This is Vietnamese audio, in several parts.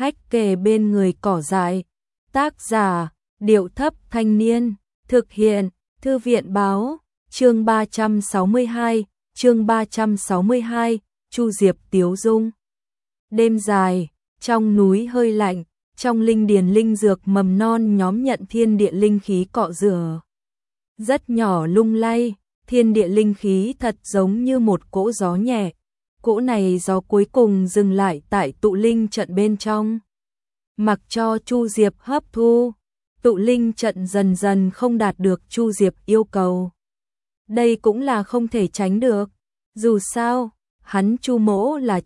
hách kề bên người cỏ dại. Tác giả, Điệu Thấp Thanh Niên. Thực hiện, Thư viện Báo. Chương 362, chương 362, Chu Diệp tiếu dung. Đêm dài, trong núi hơi lạnh, trong linh điền linh dược mầm non nhóm nhận thiên địa linh khí cọ rửa. Rất nhỏ lung lay, thiên địa linh khí thật giống như một cỗ gió nhẹ. Cỗ này gió cuối cùng dừng lại tại tụ linh trận bên trong. Mặc cho Chu Diệp hấp thu, tụ linh trận dần dần không đạt được Chu Diệp yêu cầu. Đây cũng là không thể tránh được. Dù sao, hắn Chu Mỗ là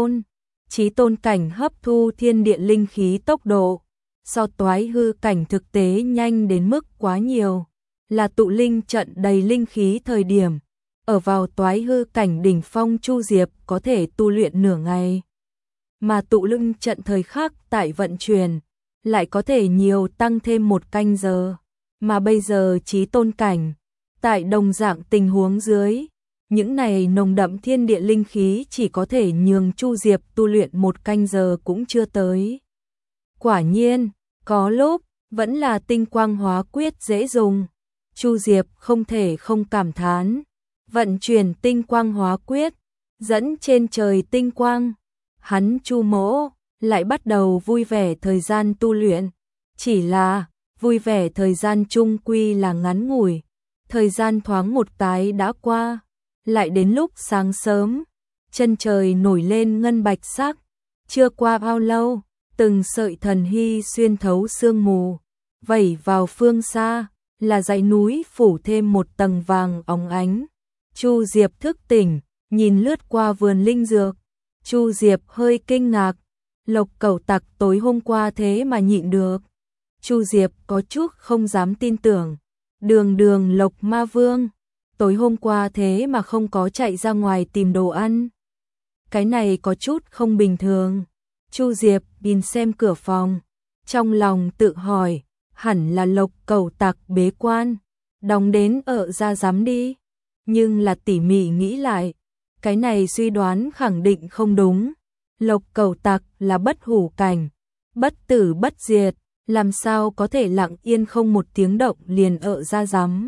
chí tôn cảnh hấp thu thiên địa linh khí tốc độ, so toái hư cảnh thực tế nhanh đến mức quá nhiều. Là tụ linh trận đầy linh khí thời điểm, ở vào toái hư cảnh đỉnh phong Chu Diệp có thể tu luyện nửa ngày. Mà tụ linh trận thời khắc tại vận chuyển, lại có thể nhiều tăng thêm 1 canh giờ. Mà bây giờ chí tôn cảnh, tại đồng dạng tình huống dưới, những này nồng đậm thiên địa linh khí chỉ có thể nhường Chu Diệp tu luyện 1 canh giờ cũng chưa tới. Quả nhiên, có lúc, vẫn là tinh quang hóa quyết dễ dùng. Chu Diệp không thể không cảm thán. Vận chuyển tinh quang hóa quyết, dẫn trên trời tinh quang. Hắn Chu Mỗ lại bắt đầu vui vẻ thời gian tu luyện. Chỉ là, vui vẻ thời gian chung quy là ngắn ngủi. Thời gian thoáng một cái đã qua. Lại đến lúc sáng sớm, chân trời nổi lên ngân bạch sắc. Chưa qua bao lâu, từng sợi thần hy xuyên thấu sương mù, vẩy vào phương xa, là dãy núi phủ thêm một tầng vàng óng ánh. Chu Diệp thức tỉnh, nhìn lướt qua vườn linh dược. Chu Diệp hơi kinh ngạc, Lộc Cẩu Tặc tối hôm qua thế mà nhịn được. Chu Diệp có chút không dám tin tưởng. Đường Lộc Ma Vương, tối hôm qua thế mà không có chạy ra ngoài tìm đồ ăn. Cái này có chút không bình thường. Chu Diệp nhìn xem cửa phòng, trong lòng tự hỏi, hẳn là Lộc Cẩu Tặc bế quan, đóng đến ở ra giám đi. Nhưng là tỉ mỉ nghĩ lại, cái này suy đoán khẳng định không đúng. Lộc Cẩu Tặc là bất hủ cảnh, bất tử bất diệt, làm sao có thể lặng yên không một tiếng động liền ở ra giám.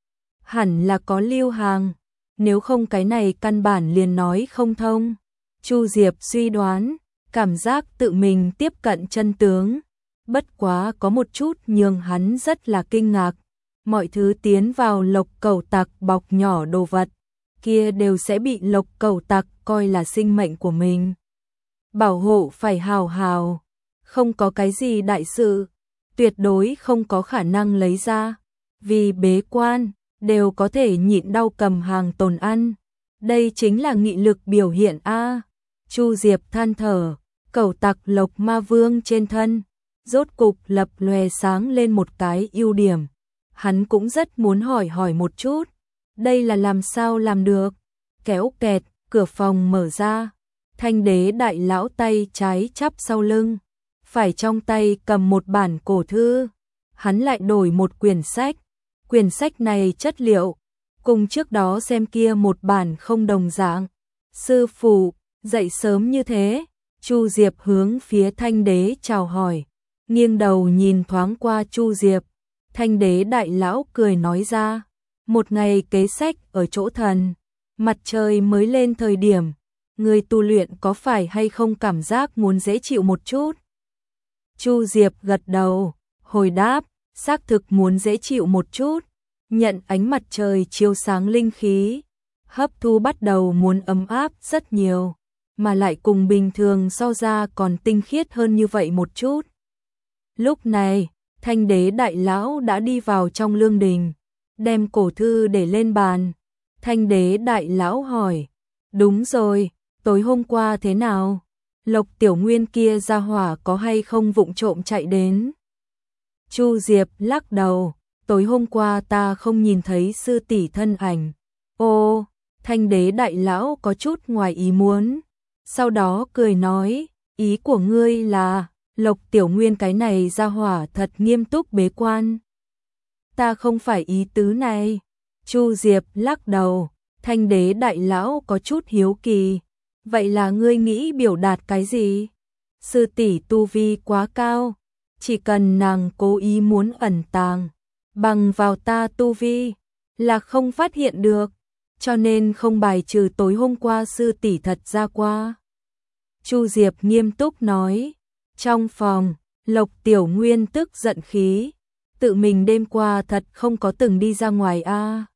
Hẳn là có lưu hàng, nếu không cái này căn bản liền nói không thông. Chu Diệp suy đoán, cảm giác tự mình tiếp cận chân tướng. Bất quá có một chút nhường hắn rất là kinh ngạc. Mọi thứ tiến vào Lộc Cẩu Tặc bọc nhỏ đồ vật, kia đều sẽ bị Lộc Cẩu Tặc coi là sinh mệnh của mình. Bảo hộ phải hào hào, không có cái gì đại sự, tuyệt đối không có khả năng lấy ra. Vì bế quan, đều có thể nhịn đau cầm hàng tồn ăn. Đây chính là nghị lực biểu hiện a. Chu Diệp than thở, Cẩu Tặc Lộc Ma Vương trên thân, rốt cục lập lòe sáng lên một cái ưu điểm. Hắn cũng rất muốn hỏi một chút, đây là làm sao làm được. Kéo kẹt, cửa phòng mở ra. Thanh Đế Đại Lão tay trái chắp sau lưng, phải trong tay cầm một bản cổ thư. Hắn lại đổi một quyển sách. Quyển sách này chất liệu cùng trước đó xem kia một bản không đồng dạng. Sư phụ, dậy sớm như thế. Chu Diệp hướng phía Thanh Đế chào hỏi, nghiêng đầu nhìn thoáng qua Chu Diệp. Thanh Đế Đại Lão cười nói ra, một ngày kế sách ở chỗ thần, mặt trời mới lên thời điểm, người tu luyện có phải hay không cảm giác muốn dễ chịu một chút? Chu Diệp gật đầu, hồi đáp, xác thực muốn dễ chịu một chút, nhận ánh mặt trời chiếu sáng linh khí, hấp thu bắt đầu muốn ấm áp rất nhiều, mà lại cùng bình thường so ra còn tinh khiết hơn như vậy một chút. Lúc này, Thanh Đế Đại Lão đã đi vào trong lương đình, đem cổ thư để lên bàn. Thanh Đế Đại Lão hỏi, đúng rồi, tối hôm qua thế nào? Lộc Tiểu Nguyên kia ra hỏa có hay không vụng trộm chạy đến? Chu Diệp lắc đầu, tối hôm qua ta không nhìn thấy sư tỷ thân ảnh. Ô, Thanh Đế Đại Lão có chút ngoài ý muốn. Sau đó cười nói, ý của ngươi là Lộc Tiểu Nguyên cái này ra hỏa thật nghiêm túc bế quan. Ta không phải ý tứ này. Chu Diệp lắc đầu, Thanh Đế Đại Lão có chút hiếu kỳ. Vậy là ngươi nghĩ biểu đạt cái gì? sư tỷ tu vi quá cao, chỉ cần nàng cố ý muốn ẩn tàng, bằng vào ta tu vi, là không phát hiện được, cho nên không bài trừ tối hôm qua sư tỷ thật ra qua. Chu Diệp nghiêm túc nói. Trong phòng, Lộc Tiểu Nguyên tức giận khí, tự mình đêm qua thật không có từng đi ra ngoài a.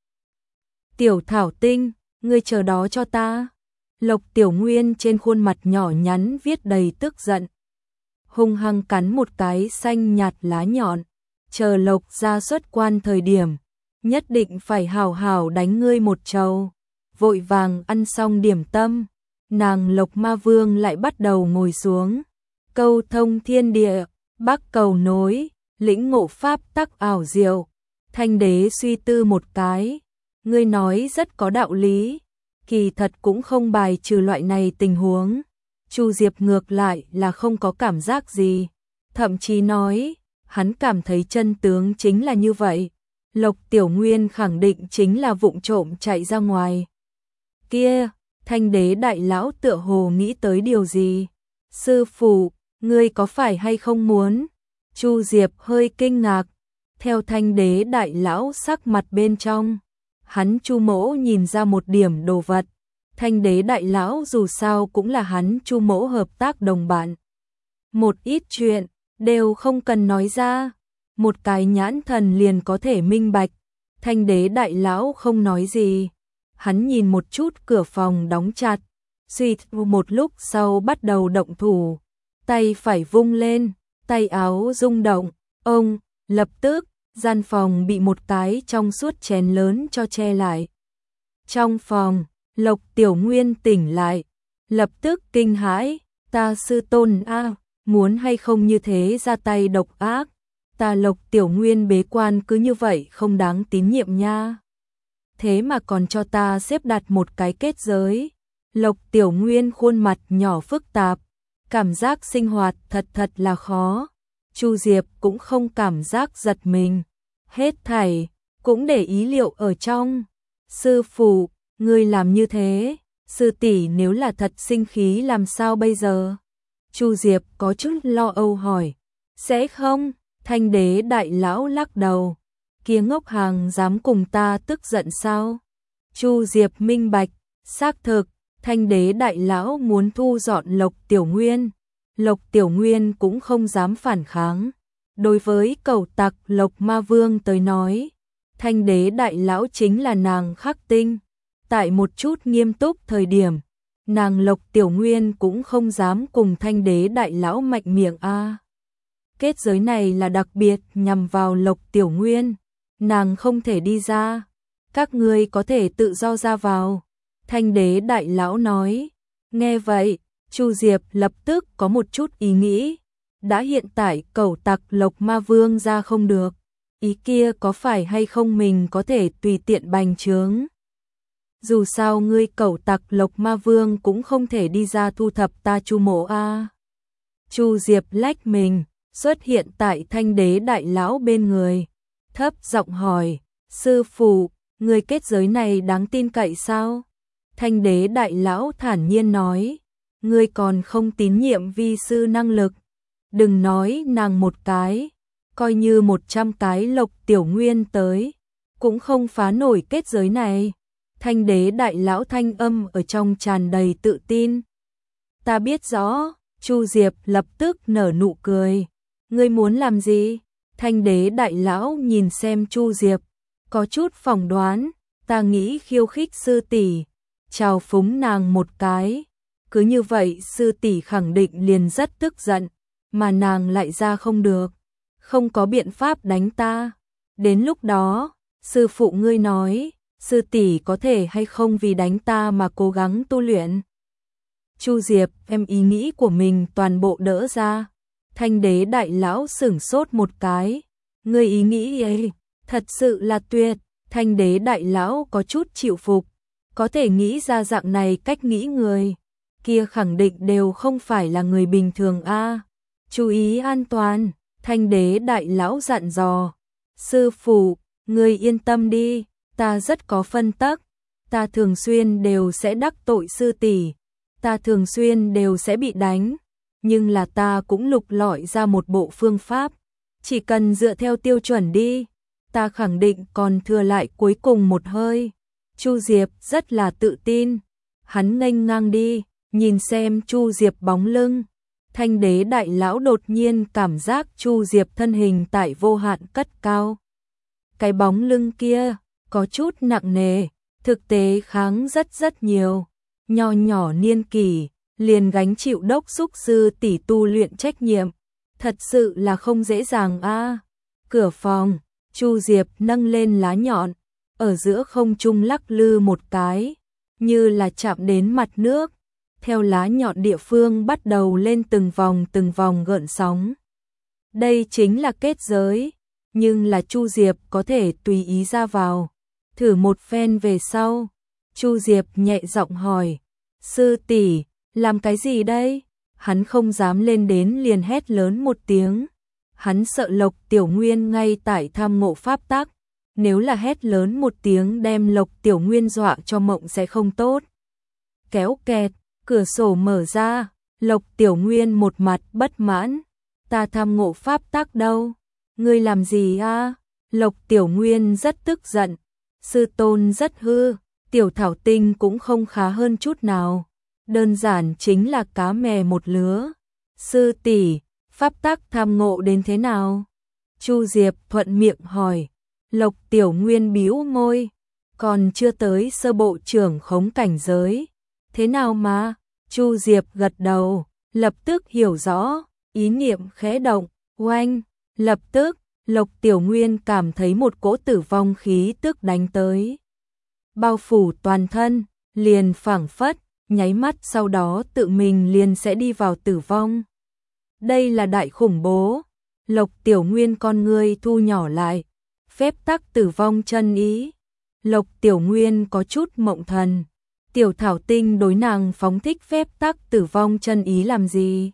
Tiểu Thảo Tinh, ngươi chờ đó cho ta. Lộc Tiểu Nguyên trên khuôn mặt nhỏ nhắn viết đầy tức giận. Hung hăng cắn một cái xanh nhạt lá nhọn, chờ Lộc ra xuất quan thời điểm, nhất định phải hào hào đánh ngươi một trầu. Vội vàng ăn xong điểm tâm, nàng Lộc Ma Vương lại bắt đầu ngồi xuống. Câu thông thiên địa, bắc cầu nối, lĩnh ngộ pháp tắc ảo diệu. Thanh đế suy tư một cái, ngươi nói rất có đạo lý, kỳ thật cũng không bài trừ loại này tình huống. Chu Diệp ngược lại là không có cảm giác gì, thậm chí nói, hắn cảm thấy chân tướng chính là như vậy. Lộc Tiểu Nguyên khẳng định chính là vụng trộm chạy ra ngoài. Kia, Thanh đế đại lão tựa hồ nghĩ tới điều gì? Sư phụ, ngươi có phải hay không muốn? Chu Diệp hơi kinh ngạc, theo Thanh đế đại lão sắc mặt bên trong, hắn Chu mỗ nhìn ra một điểm đồ vật. Thanh đế đại lão dù sao cũng là hắn Chu mỗ hợp tác đồng bạn. Một ít chuyện, đều không cần nói ra, một cái nhãn thần liền có thể minh bạch. Thanh đế đại lão không nói gì, hắn nhìn một chút cửa phòng đóng chặt, suy một lúc sau bắt đầu động thủ, tay phải vung lên, tay áo rung động, ông, lập tức, gian phòng bị một cái trong suốt chén lớn cho che lại. Trong phòng, Lộc Tiểu Nguyên tỉnh lại, lập tức kinh hãi, ta sư tôn a, muốn hay không như thế ra tay độc ác, ta Lộc Tiểu Nguyên bế quan cứ như vậy không đáng tín nhiệm nha. Thế mà còn cho ta xếp đặt một cái kết giới. Lộc Tiểu Nguyên khuôn mặt nhỏ phức tạp, cảm giác sinh hoạt thật là khó. Chu Diệp cũng không cảm giác giật mình, hết thảy cũng để ý liệu ở trong. Sư phụ, ngươi làm như thế, sư tỷ nếu là thật sinh khí làm sao bây giờ? Chu Diệp có chút lo âu hỏi. Sẽ không? Thanh đế đại lão lắc đầu. Kia ngốc hàng dám cùng ta tức giận sao? Chu Diệp minh bạch, xác thực, Thanh đế đại lão muốn thu dọn Lộc Tiểu Nguyên. Lộc Tiểu Nguyên cũng không dám phản kháng. Đối với cẩu tặc Lộc Ma Vương tới nói, Thanh đế đại lão chính là nàng khắc tinh. Tại một chút nghiêm túc thời điểm, nàng Lộc Tiểu Nguyên cũng không dám cùng Thanh đế đại lão mạnh miệng a. Kết giới này là đặc biệt nhằm vào Lộc Tiểu Nguyên, nàng không thể đi ra, các ngươi có thể tự do ra vào. Thanh đế đại lão nói. Nghe vậy, Chu Diệp lập tức có một chút ý nghĩ, đã hiện tại cẩu tặc Lộc Ma Vương ra không được, ý kia có phải hay không mình có thể tùy tiện bành trướng. Dù sao ngươi cẩu tặc Lộc Ma Vương cũng không thể đi ra thu thập ta Chu mộ a. Chu Diệp lách mình, xuất hiện tại Thanh đế đại lão bên người, thấp giọng hỏi, sư phụ, người kết giới này đáng tin cậy sao? Thanh đế đại lão thản nhiên nói, ngươi còn không tín nhiệm vi sư năng lực, đừng nói nàng một cái, coi như 100 cái Lộc Tiểu Nguyên tới, cũng không phá nổi kết giới này. Thanh đế đại lão thanh âm ở trong tràn đầy tự tin. Ta biết rõ. Chu Diệp lập tức nở nụ cười. Ngươi muốn làm gì? Thanh đế đại lão nhìn xem Chu Diệp, có chút phỏng đoán, ta nghĩ khiêu khích sư tỷ, chào phúng nàng một cái. Cứ như vậy sư tỷ khẳng định liền rất tức giận, mà nàng lại ra không được, không có biện pháp đánh ta. Đến lúc đó, sư phụ ngươi nói, sư tỷ có thể hay không vì đánh ta mà cố gắng tu luyện? Chu Diệp em ý nghĩ của mình toàn bộ đỡ ra. Thanh đế đại lão sửng sốt một cái. Ngươi ý nghĩ ấy, thật sự là tuyệt. Thanh đế đại lão có chút chịu phục. Có thể nghĩ ra dạng này cách nghĩ người, kia khẳng định đều không phải là người bình thường a. Chú ý an toàn, Thanh đế đại lão dặn dò. Sư phụ, ngươi yên tâm đi, ta rất có phân tắc. Ta thường xuyên đều sẽ đắc tội sư tỷ, ta thường xuyên đều sẽ bị đánh, nhưng là ta cũng lục lọi ra một bộ phương pháp, chỉ cần dựa theo tiêu chuẩn đi, ta khẳng định còn thừa lại cuối cùng một hơi. Chu Diệp rất là tự tin, hắn nghênh ngang đi, nhìn xem Chu Diệp bóng lưng. Thanh đế đại lão đột nhiên cảm giác Chu Diệp thân hình tại vô hạn cất cao. Cái bóng lưng kia có chút nặng nề, thực tế kháng rất nhiều. Nho nhỏ niên kỷ, liền gánh chịu đốc xúc sư tỷ tu luyện trách nhiệm. Thật sự là không dễ dàng a. Cửa phòng, Chu Diệp nâng lên lá nhọn, ở giữa không trung lắc lư một cái, như là chạm đến mặt nước. Theo lá nhọn địa phương bắt đầu lên từng vòng gợn sóng. Đây chính là kết giới, nhưng là Chu Diệp có thể tùy ý ra vào. Thử một phen về sau, Chu Diệp nhẹ giọng hỏi, sư tỷ, làm cái gì đây? Hắn không dám lên đến liền hét lớn một tiếng. Hắn sợ Lộc Tiểu Nguyên ngay tại tham ngộ pháp tắc, nếu là hét lớn một tiếng đem Lộc Tiểu Nguyên dọa cho mộng sẽ không tốt. Kéo kẹt, cửa sổ mở ra, Lộc Tiểu Nguyên một mặt bất mãn, ta tham ngộ pháp tắc đâu? Ngươi làm gì a? Lộc Tiểu Nguyên rất tức giận, sư tôn rất hư, Tiểu Thảo Tinh cũng không khá hơn chút nào, đơn giản chính là cá mè một lứa. Sư tỷ, pháp tắc tham ngộ đến thế nào? Chu Diệp thuận miệng hỏi. Lộc Tiểu Nguyên bĩu môi, còn chưa tới sơ bộ trưởng khống cảnh giới. Thế nào mà? Chu Diệp gật đầu, lập tức hiểu rõ, ý niệm khẽ động, oanh, lập tức, Lộc Tiểu Nguyên cảm thấy một cỗ tử vong khí tức đánh tới. Bao phủ toàn thân, liền phảng phất, nháy mắt sau đó tự mình liền sẽ đi vào tử vong. Đây là đại khủng bố. Lộc Tiểu Nguyên con ngươi thu nhỏ lại, phép tắc tử vong chân ý. Lộc Tiểu Nguyên có chút mộng thần. Tiểu Thảo Tinh đối nàng phóng thích phép tắc tử vong chân ý làm gì?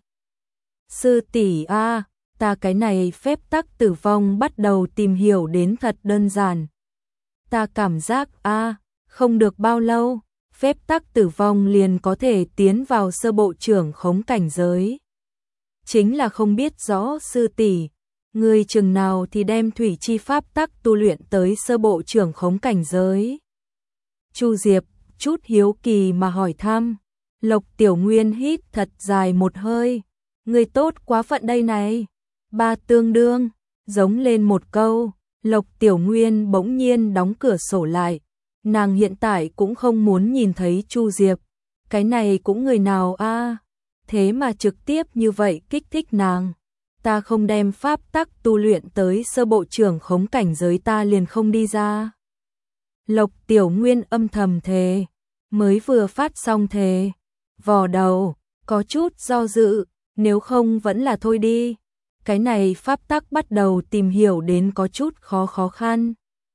Sư tỷ a, ta cái này phép tắc tử vong bắt đầu tìm hiểu đến thật đơn giản. Ta cảm giác a, không được bao lâu, phép tắc tử vong liền có thể tiến vào sơ bộ trưởng khống cảnh giới. Chính là không biết rõ sư tỷ, người chừng nào thì đem thủy chi pháp tắc tu luyện tới sơ bộ trưởng khống cảnh giới. Chu Diệp chút hiếu kỳ mà hỏi thăm. Lộc Tiểu Nguyên hít thật dài một hơi. Người tốt quá phận đây này. Ba tương đương, giống lên một câu. Lộc Tiểu Nguyên bỗng nhiên đóng cửa sổ lại. Nàng hiện tại cũng không muốn nhìn thấy Chu Diệp. Cái này cũng người nào a? Thế mà trực tiếp như vậy kích thích nàng. Ta không đem pháp tắc tu luyện tới sơ bộ trưởng khống cảnh giới ta liền không đi ra. Lộc Tiểu Nguyên âm thầm thề, mới vừa phát xong thề, vò đầu, có chút do dự, nếu không vẫn là thôi đi. Cái này pháp tắc bắt đầu tìm hiểu đến có chút khó khăn.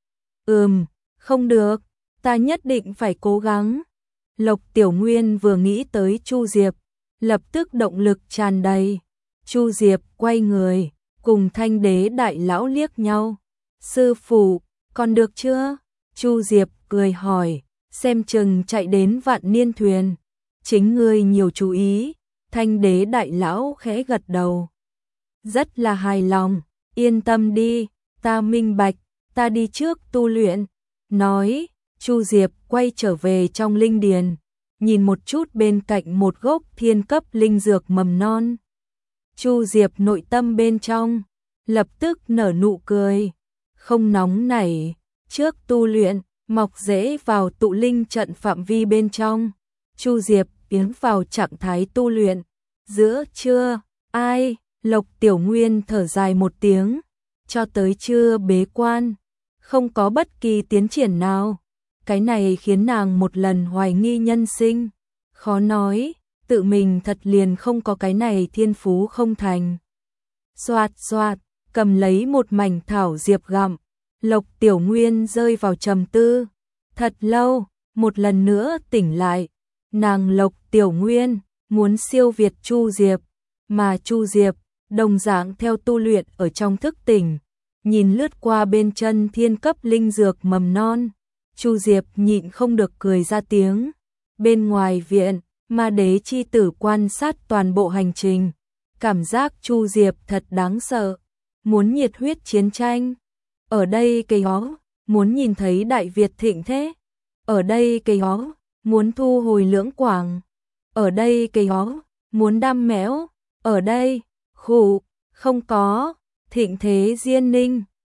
Không được, ta nhất định phải cố gắng. Lộc Tiểu Nguyên vừa nghĩ tới Chu Diệp, lập tức động lực tràn đầy. Chu Diệp quay người, cùng Thanh Đế đại lão liếc nhau. Sư phụ, còn được chưa? Chu Diệp cười hỏi, xem chừng chạy đến Vạn Niên thuyền. Chính ngươi nhiều chú ý. Thanh Đế đại lão khẽ gật đầu. Rất là hài lòng, yên tâm đi, ta minh bạch, ta đi trước tu luyện. Nói, Chu Diệp quay trở về trong linh điền, nhìn một chút bên cạnh một gốc thiên cấp linh dược mầm non. Chu Diệp nội tâm bên trong, lập tức nở nụ cười, không nóng nảy, trước tu luyện, mọc rễ vào tụ linh trận phạm vi bên trong. Chu Diệp tiến vào trạng thái tu luyện, giữa trưa, ai, Lộc Tiểu Nguyên thở dài một tiếng, cho tới trưa bế quan, không có bất kỳ tiến triển nào. Cái này khiến nàng một lần hoài nghi nhân sinh, khó nói, tự mình thật liền không có cái này thiên phú không thành. Xoạt xoạt, cầm lấy một mảnh thảo diệp gặm, Lộc Tiểu Nguyên rơi vào trầm tư. Thật lâu, một lần nữa tỉnh lại, nàng Lộc Tiểu Nguyên muốn siêu việt Chu Diệp, mà Chu Diệp đồng dạng theo tu luyện ở trong thức tỉnh, nhìn lướt qua bên chân thiên cấp linh dược mầm non. Chu Diệp nhịn không được cười ra tiếng. Bên ngoài viện, Ma Đế chi tử quan sát toàn bộ hành trình, cảm giác Chu Diệp thật đáng sợ, muốn nhiệt huyết chiến tranh. Ở đây cây ó, muốn nhìn thấy Đại Việt thịnh thế. Ở đây cây ó, muốn thu hồi Lưỡng Quảng. Ở đây cây ó, muốn đam mẽo. Ở đây, khụ, không có, thịnh thế Diên Ninh.